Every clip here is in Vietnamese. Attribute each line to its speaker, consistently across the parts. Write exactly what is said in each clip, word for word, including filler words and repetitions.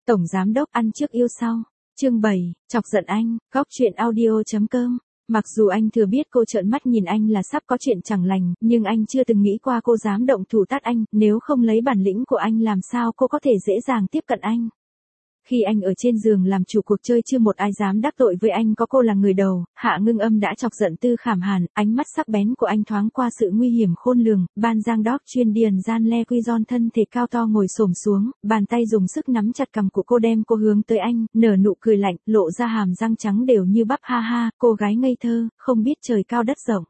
Speaker 1: Tổng giám đốc ăn trước yêu sau. Chương bảy, chọc giận anh, góc truyện audio.com. Mặc dù anh thừa biết cô trợn mắt nhìn anh là sắp có chuyện chẳng lành, nhưng anh chưa từng nghĩ qua cô dám động thủ tát anh, nếu không lấy bản lĩnh của anh làm sao cô có thể dễ dàng tiếp cận anh. Khi anh ở trên giường làm chủ cuộc chơi chưa một ai dám đắc tội với anh, có cô là người đầu. Hạ Ngưng Âm đã chọc giận Tư Khảm Hàn, ánh mắt sắc bén của anh thoáng qua sự nguy hiểm khôn lường. Ban Giang Đốc chuyên điền gian le quy giòn thân thể cao to ngồi xổm xuống, bàn tay dùng sức nắm chặt cằm của cô đem cô hướng tới anh, nở nụ cười lạnh, lộ ra hàm răng trắng đều như bắp. Ha ha, cô gái ngây thơ, không biết trời cao đất rộng.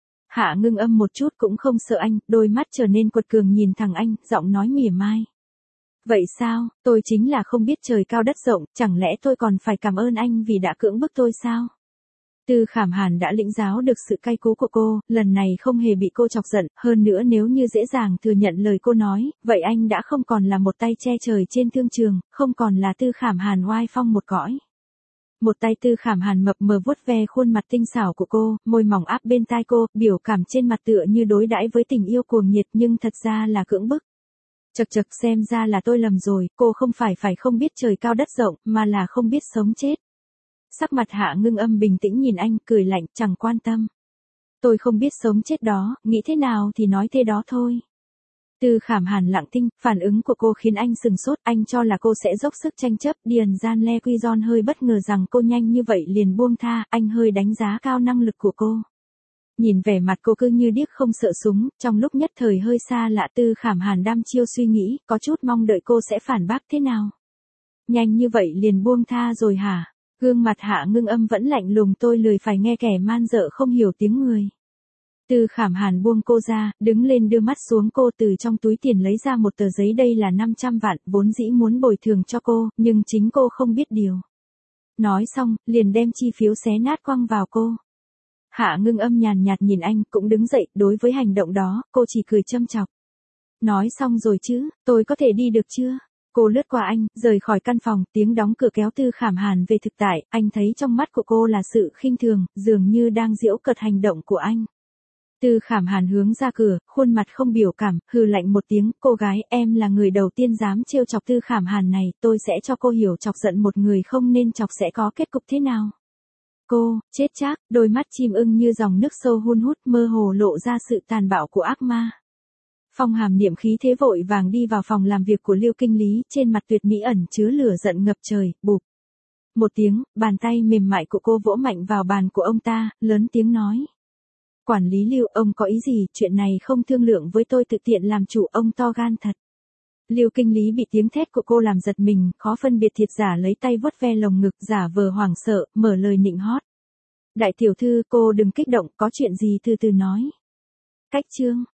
Speaker 1: Hạ Ngưng Âm một chút cũng không sợ anh, đôi mắt trở nên quật cường nhìn thẳng anh, giọng nói mỉa mai. Vậy sao, tôi chính là không biết trời cao đất rộng, chẳng lẽ tôi còn phải cảm ơn anh vì đã cưỡng bức tôi sao? Tư Khảm Hàn đã lĩnh giáo được sự cay cú của cô, lần này không hề bị cô chọc giận, hơn nữa nếu như dễ dàng thừa nhận lời cô nói, vậy anh đã không còn là một tay che trời trên thương trường, không còn là Tư Khảm Hàn oai phong một cõi. Một tay Tư Khảm Hàn mập mờ vuốt ve khuôn mặt tinh xảo của cô, môi mỏng áp bên tai cô, biểu cảm trên mặt tựa như đối đãi với tình yêu cuồng nhiệt nhưng thật ra là cưỡng bức. Chật chật, xem ra là tôi lầm rồi, cô không phải phải không biết trời cao đất rộng, mà là không biết sống chết. Sắc mặt Hạ Ngưng Âm bình tĩnh nhìn anh, cười lạnh, chẳng quan tâm. Tôi không biết sống chết đó, nghĩ thế nào thì nói thế đó thôi. Tư Khảm Hàn lặng thinh, phản ứng của cô khiến anh sừng sốt, anh cho là cô sẽ dốc sức tranh chấp, điền gian le quy giòn hơi bất ngờ rằng cô nhanh như vậy liền buông tha, anh hơi đánh giá cao năng lực của cô. Nhìn vẻ mặt cô cứ như điếc không sợ súng, trong lúc nhất thời hơi xa lạ. Tư Khảm Hàn đăm chiêu suy nghĩ, có chút mong đợi cô sẽ phản bác thế nào. Nhanh như vậy liền buông tha rồi hả? Gương mặt Hạ Ngưng Âm vẫn lạnh lùng, tôi lười phải nghe kẻ man dợ không hiểu tiếng người. Tư Khảm Hàn buông cô ra, đứng lên đưa mắt xuống cô, từ trong túi tiền lấy ra một tờ giấy, đây là năm trăm vạn, vốn dĩ muốn bồi thường cho cô, nhưng chính cô không biết điều. Nói xong, liền đem chi phiếu xé nát quăng vào cô. Hạ Ngưng Âm nhàn nhạt nhìn anh, cũng đứng dậy, đối với hành động đó, cô chỉ cười châm chọc. Nói xong rồi chứ, tôi có thể đi được chưa? Cô lướt qua anh, rời khỏi căn phòng, tiếng đóng cửa kéo Tư Khảm Hàn về thực tại, anh thấy trong mắt của cô là sự khinh thường, dường như đang giễu cợt hành động của anh. Tư Khảm Hàn hướng ra cửa, khuôn mặt không biểu cảm, hừ lạnh một tiếng, cô gái, em là người đầu tiên dám trêu chọc Tư Khảm Hàn này, tôi sẽ cho cô hiểu chọc giận một người không nên chọc sẽ có kết cục thế nào. Cô, chết chắc, đôi mắt chim ưng như dòng nước sâu hun hút, mơ hồ lộ ra sự tàn bạo của ác ma. Phong Hàm Niệm khí thế vội vàng đi vào phòng làm việc của Lưu Kinh Lý, trên mặt tuyệt mỹ ẩn chứa lửa giận ngập trời, bụp. Một tiếng, bàn tay mềm mại của cô vỗ mạnh vào bàn của ông ta, lớn tiếng nói. Quản lý Lưu, ông có ý gì, chuyện này không thương lượng với tôi, tự tiện làm chủ, ông to gan thật. Lưu Kinh Lý bị tiếng thét của cô làm giật mình, khó phân biệt thiệt giả, lấy tay vuốt ve lồng ngực, giả vờ hoảng sợ, mở lời nịnh hót. Đại tiểu thư, cô đừng kích động, có chuyện gì từ từ nói. Cách chương.